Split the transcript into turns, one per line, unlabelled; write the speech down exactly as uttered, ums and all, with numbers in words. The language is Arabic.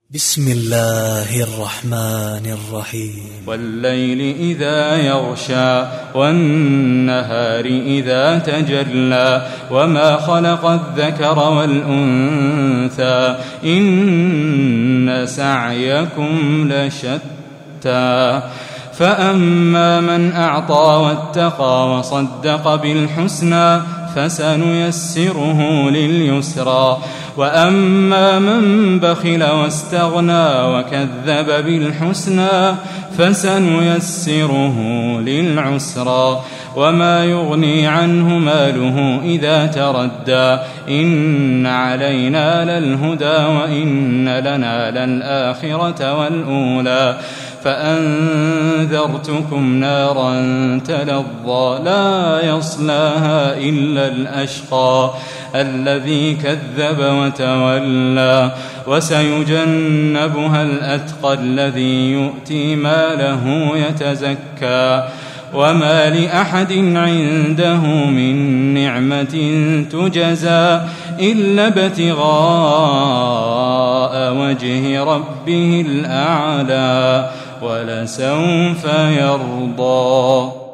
بسم الله الرحمن الرحيم
والليل إذا يغشى والنهار إذا تجلى وما خلق الذكر والأنثى إن سعيكم لشتى فأما من أعطى واتقى وصدق بالحسنى فسنيسره لليسرى وأما من بخل واستغنى وكذب بالحسنى فسنيسره للعسرى وما يغني عنه ماله إذا تردى إن علينا للهدى وإن لنا للآخرة والأولى فأنذرتكم نارا تلظى لا يصلاها إلا الأشقى الذي كذب وتولى وسيجنبها الأتقى الذي يؤتي ماله يتزكى وما لأحد عنده من نعمة تجزى إلا ابتغاء وجه ربه الأعلى ولسوف يرضى.